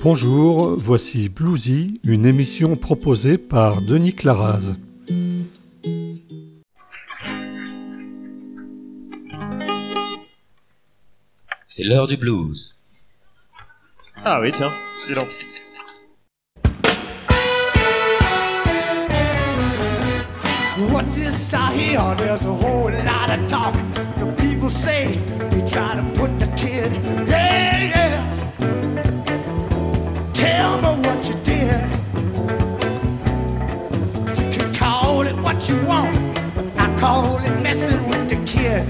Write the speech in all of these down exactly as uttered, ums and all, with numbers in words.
Bonjour, voici Bluesy, une émission proposée par Denis Claraz. C'est l'heure du blues. Ah oui, tiens, dis donc. What's this I hear? There's a whole lot of talk. The people say they try to put the kid. Yeah, yeah. Tell me what you did. You can call it what you want, but I call it messing with the kid.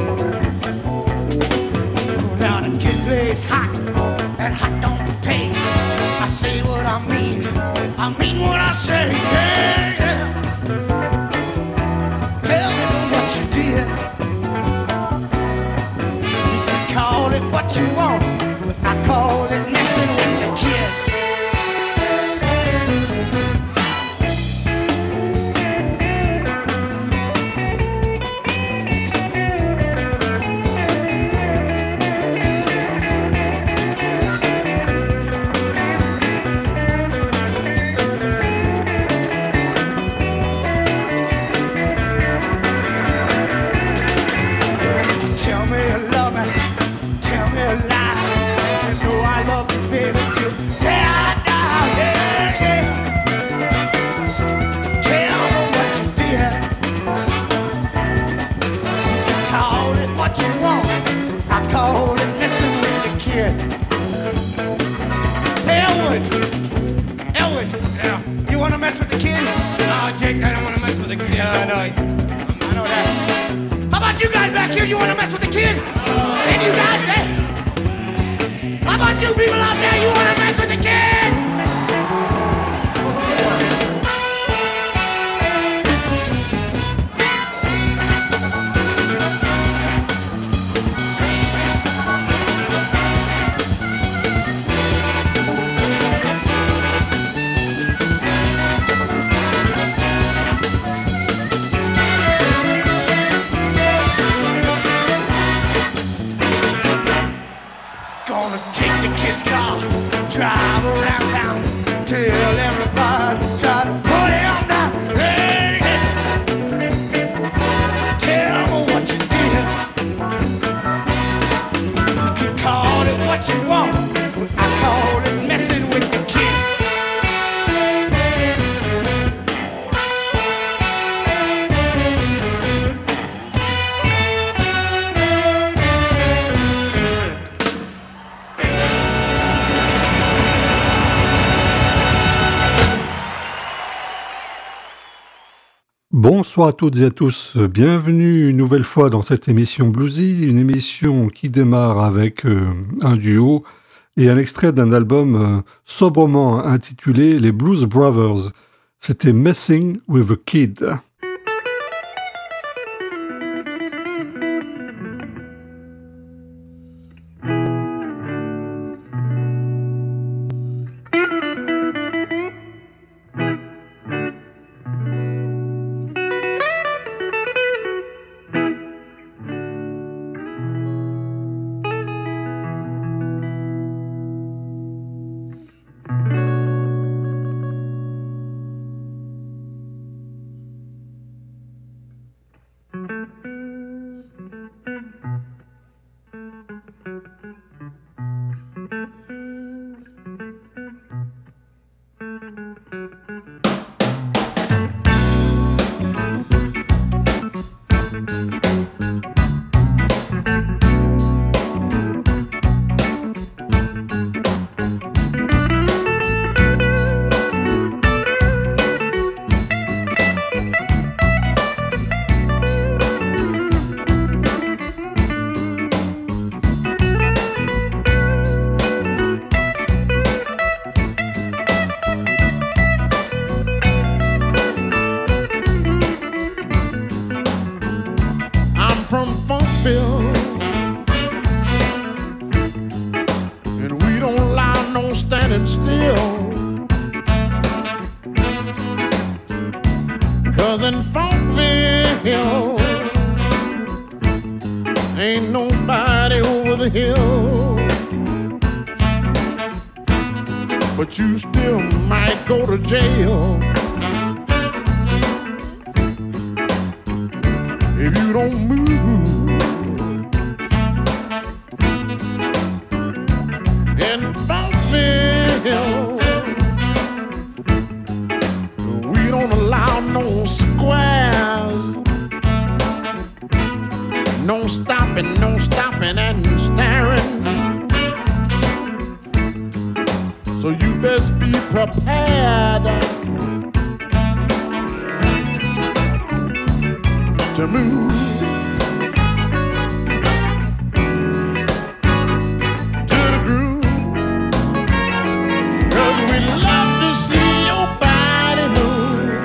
Now the kid plays hot, and hot don't pay. I say what I mean, I mean what I say. Yeah, yeah. You did. You can call it what you want, but I call it messing with the kid. Bonsoir à toutes et à tous, bienvenue une nouvelle fois dans cette émission Bluesy, une émission qui démarre avec euh, un duo et un extrait d'un album euh, sobrement intitulé Les Blues Brothers. C'était Messing with a Kid. Ain't nobody over the hill. but you still might go to jail if you don't move. In Funkville, we don't allow no squares, no stopping, no stopping and staring. So you best be prepared to move to the groove, 'cause we love to see your body move.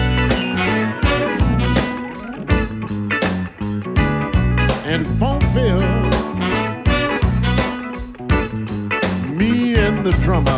In Funkville, me and the drummer,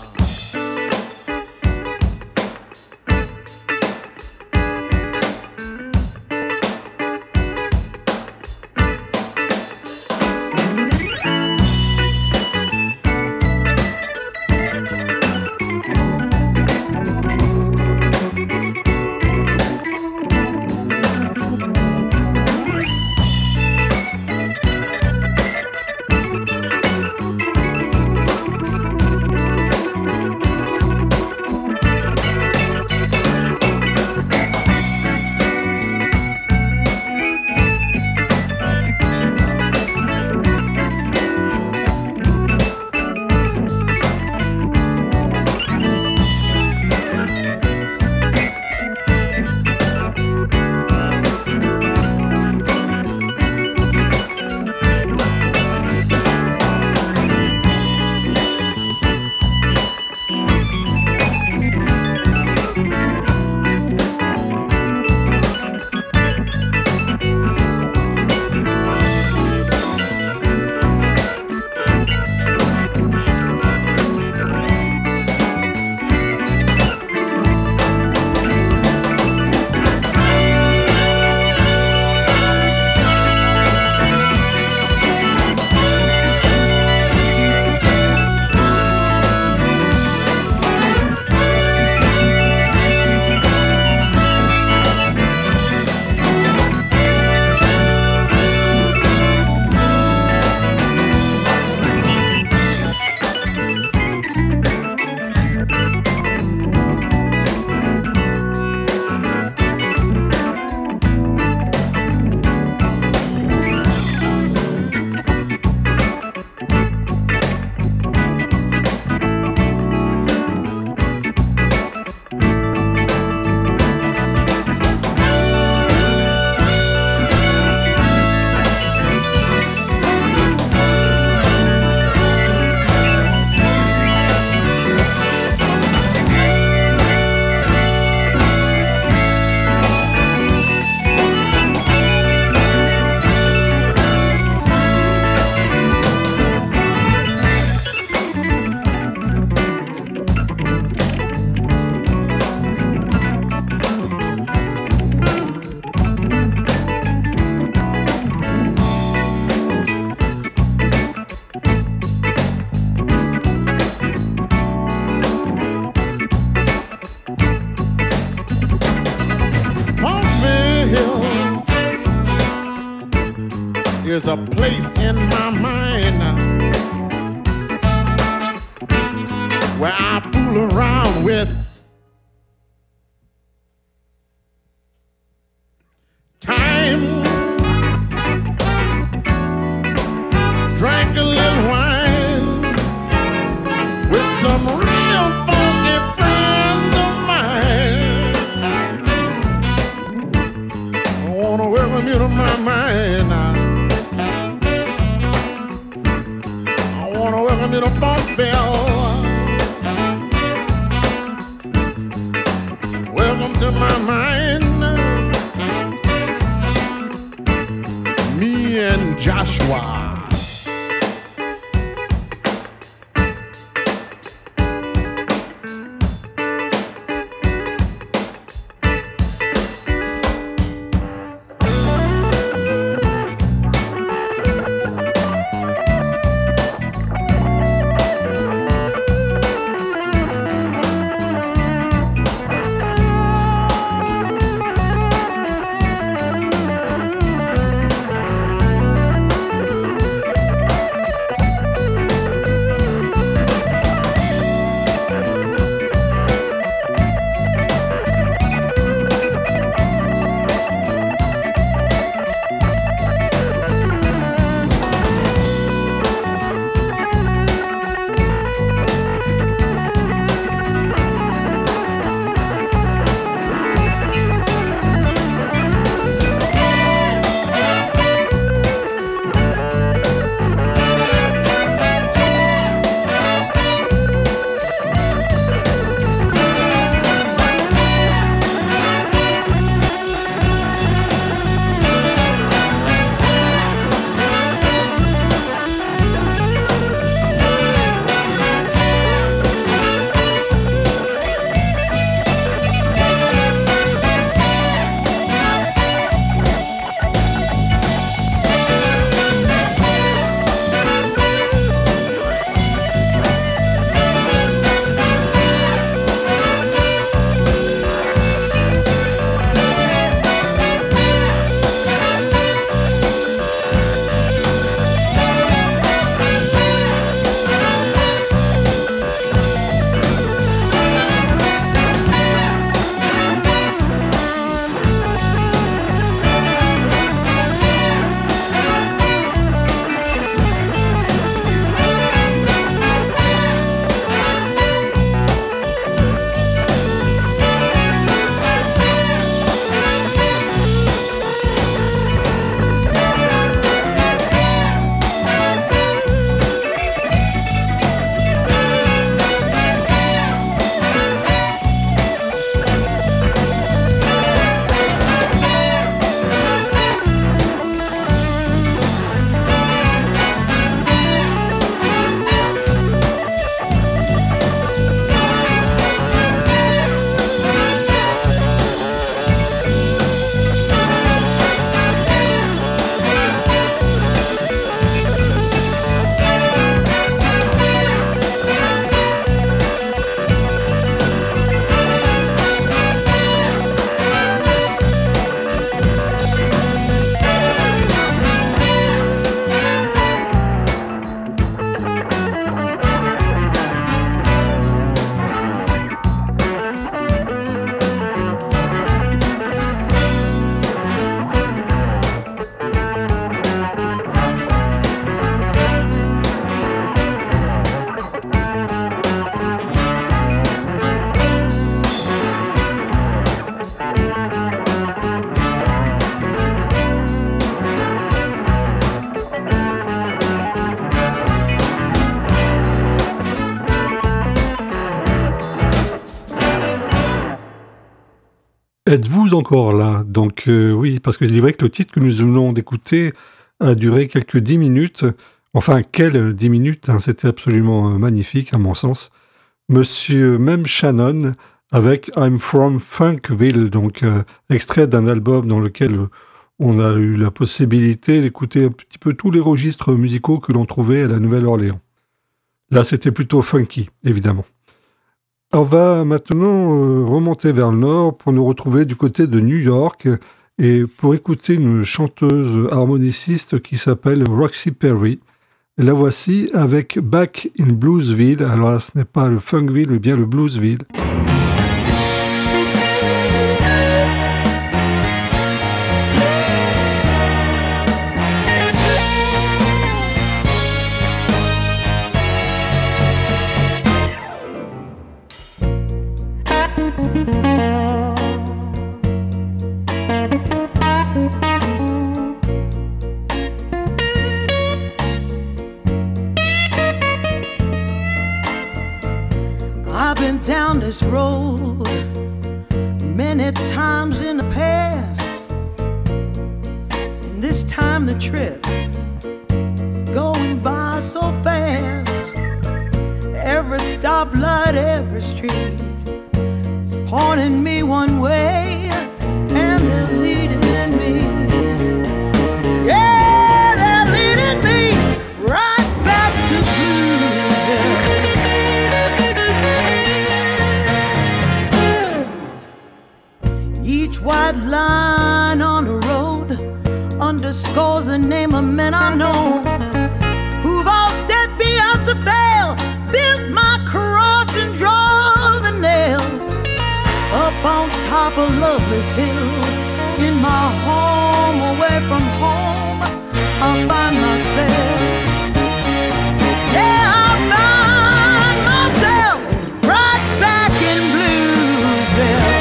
there's a place in my mind where I fool around with time. Drank a little wine with some real funky friends of mine. I wanna welcome you to my mind now. I wanna welcome you to Funkville. Welcome to my mind. Me and Joshua. Êtes-vous encore là? Donc euh, oui, parce que c'est vrai que le titre que nous venons d'écouter a duré quelques dix minutes. Enfin, quelles dix minutes, hein, c'était absolument euh, magnifique à mon sens. Monsieur Mem Shannon avec I'm from Funkville, donc euh, extrait d'un album dans lequel euh, on a eu la possibilité d'écouter un petit peu tous les registres musicaux que l'on trouvait à la Nouvelle-Orléans. Là, c'était plutôt funky, évidemment. On va maintenant euh, remonter vers le nord pour nous retrouver du côté de New York et pour écouter une chanteuse harmoniciste qui s'appelle Roxy Perry. La voici avec Back in Bluesville. Alors là, ce n'est pas le Funkville, mais bien le Bluesville. Down this road many times in the past, and this time the trip is going by so fast. Every stoplight, every street is pointing me one way, and they're leading me. Yeah, they're leading me right back to Bluesville. Each white line on the road underscores the name of men I know who've all set me up to fail, built my cross and draw the nails. Up on top of Loveless Hill, in my home, away from home, I find myself. Yeah, I find myself right back in Bluesville.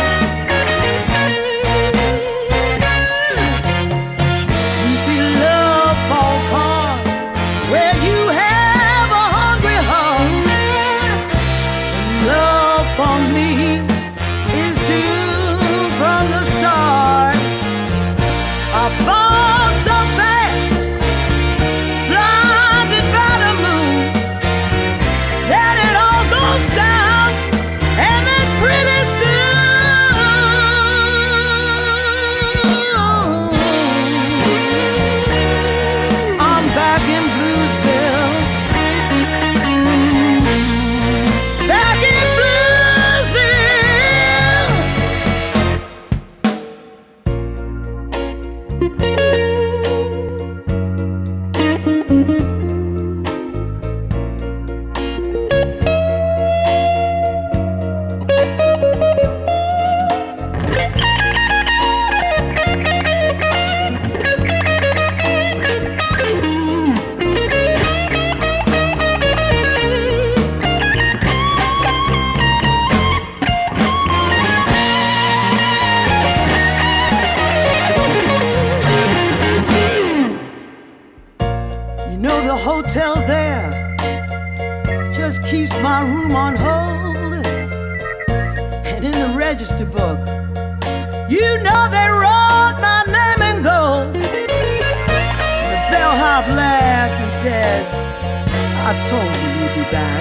Hotel there just keeps my room on hold, and in the register book, you know they wrote my name in gold. The bellhop laughs and says, I told you you'd be back.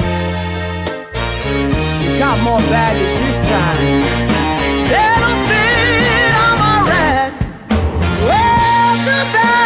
You got more baggage this time that'll fit on my rack. Welcome back.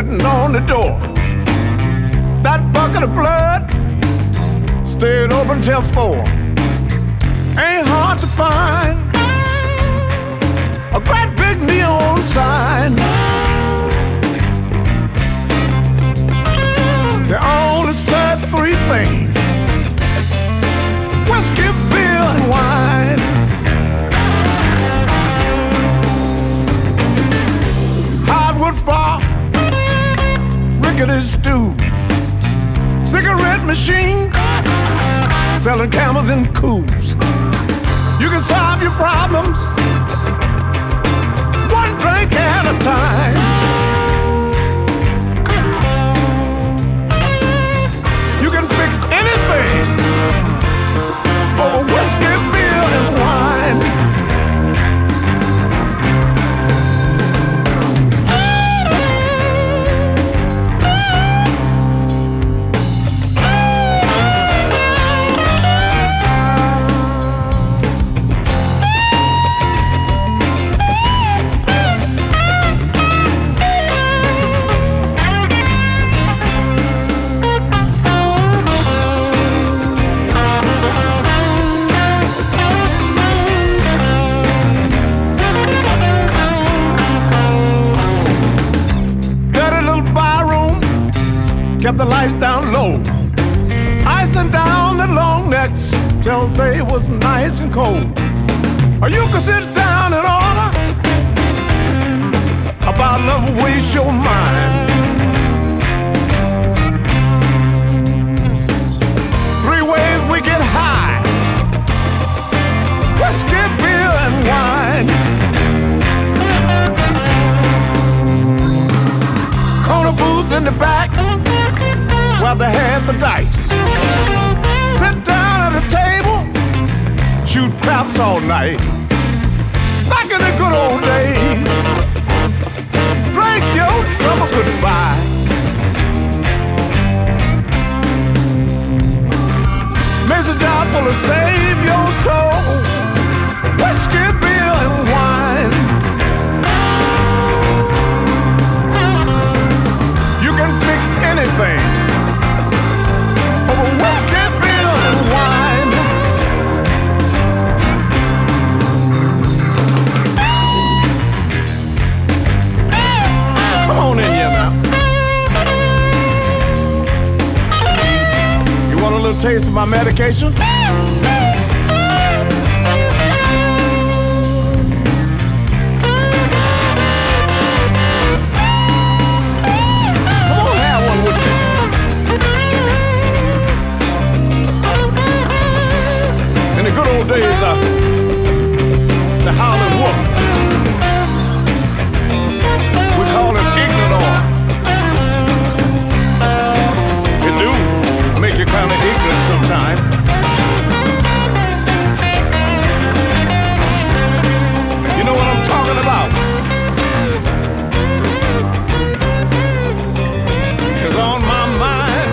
written on the door. That bucket of blood stayed open till four. Ain't hard to find a great big neon sign. They only serve three things: whiskey, beer, and wine. Hardwood bar, rickety stools, cigarette machine, selling camels and coos. You can solve your problems one drink at a time. You can fix anything over whiskey, beer, and wine. Kept the lights down low, icing down the long necks till they was nice and cold. Or you could sit down and order about love waste your mind. Three ways we get high: whiskey, beer, and wine. Corner booth in the back where they had the dice. Sit down at a table, shoot craps all night. Back in the good old days, drink your troubles goodbye. Mister Job will save your soul: whiskey, beer, and wine. You can fix anything over whiskey, beer, and wine. Come on in here now. You want a little taste of my medication? In the good old days, uh, the Howlin' Wolf, we call him Ignador. It do make you kind of ignorant sometimes. You know what I'm talking about? It's on my mind.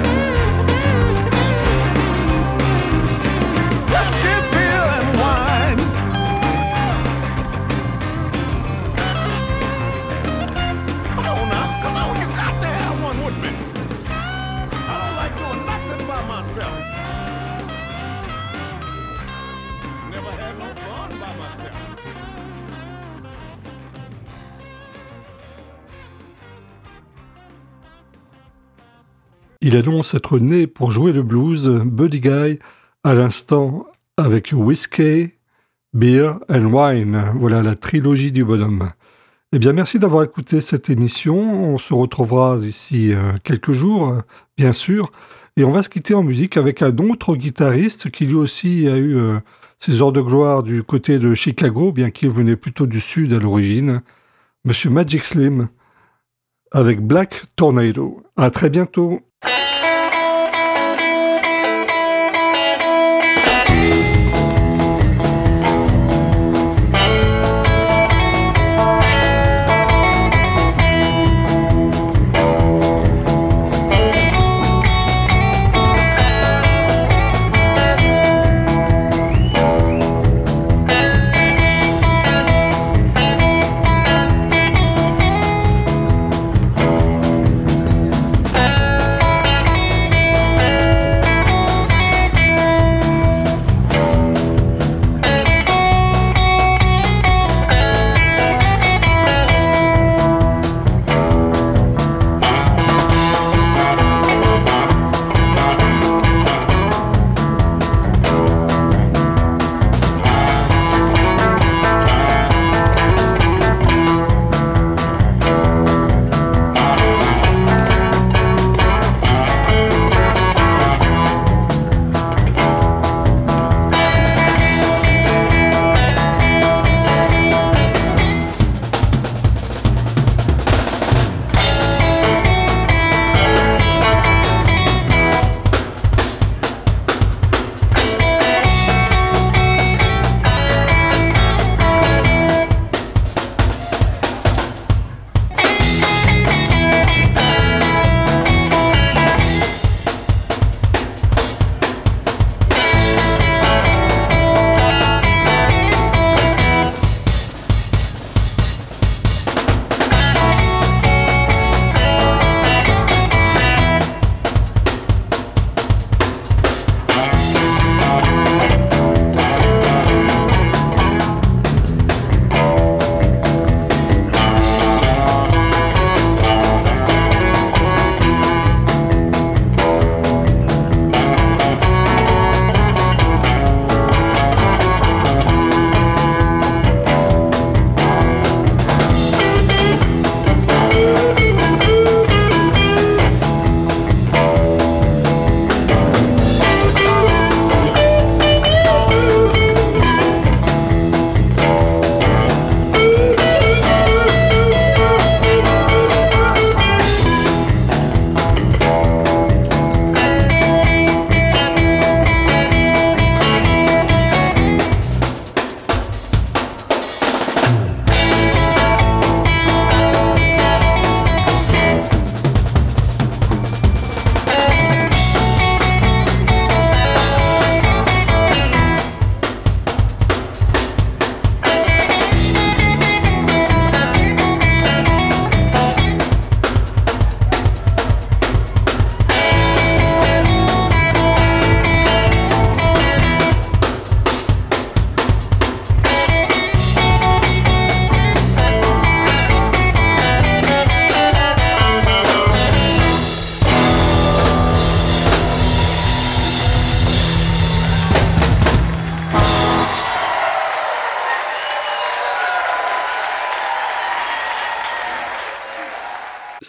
Whiskey, beer, and wine. Come on now, come on, you got to have one with me. I don't like doing nothing by myself. Never had no fun by myself. Il annonce être né pour jouer le blues, Buddy Guy, à l'instant avec Whiskey, Beer and Wine. Voilà la trilogie du bonhomme. Eh bien, merci d'avoir écouté cette émission. On se retrouvera d'ici euh, quelques jours, euh, bien sûr. Et on va se quitter en musique avec un autre guitariste qui lui aussi a eu euh, ses heures de gloire du côté de Chicago, bien qu'il venait plutôt du sud à l'origine, Monsieur Magic Slim, avec Black Tornado. À très bientôt.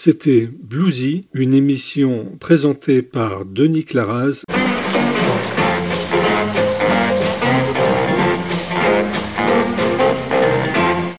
C'était Bluesy, une émission présentée par Denis Claraz.